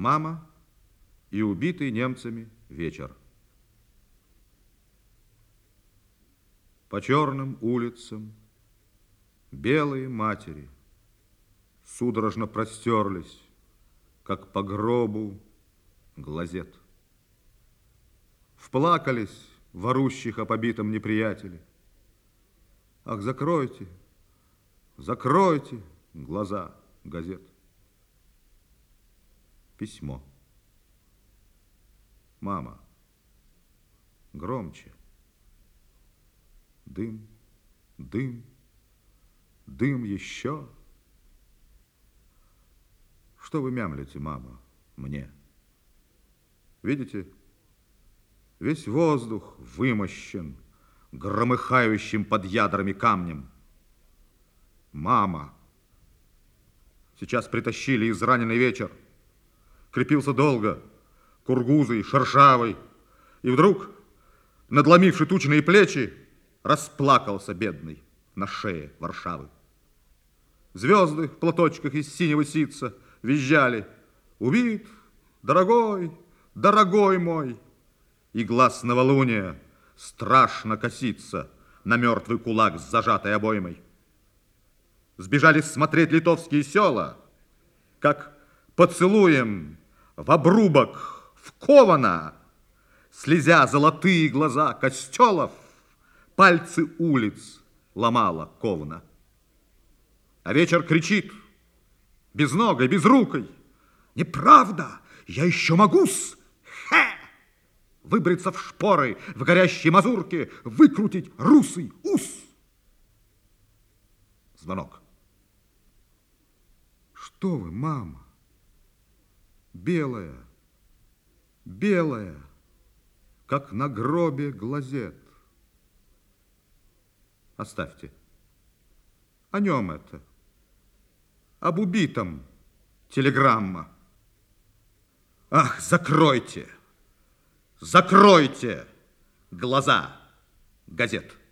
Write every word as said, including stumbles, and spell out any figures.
Мама и убитый немцами вечер. По черным улицам белые матери судорожно простерлись, как по гробу глазет. Вплакались в орущих о побитом неприятеле. Ах, закройте, закройте глаза газет. Письмо. Мама, громче. Дым, дым, дым еще. Что вы мямлите, мама, мне? Видите, весь воздух вымощен громыхающим под ядрами камнем. Мама, сейчас притащили израненный вечер. Крепился долго, кургузый, шершавый, и вдруг, надломивши тучные плечи, расплакался бедный на шее Варшавы. Звезды в платочках из синего ситца визжали: убит, дорогой, дорогой мой. И глаз новолуния страшно косится на мертвый кулак с зажатой обоймой. Сбежали смотреть литовские села, как поцелуем в обрубок вковано, слезя золотые глаза костелов, пальцы улиц ломала ковна. А вечер кричит безногой, безрукой: неправда, я еще могу-с, хе! Выбриться в шпоры, в горящей мазурке, выкрутить русый ус. Звонок. Что вы, мама? Белая, белая, как на гробе глазет. Оставьте. О нем это. Об убитом телеграмма. Ах, закройте, закройте глаза газет.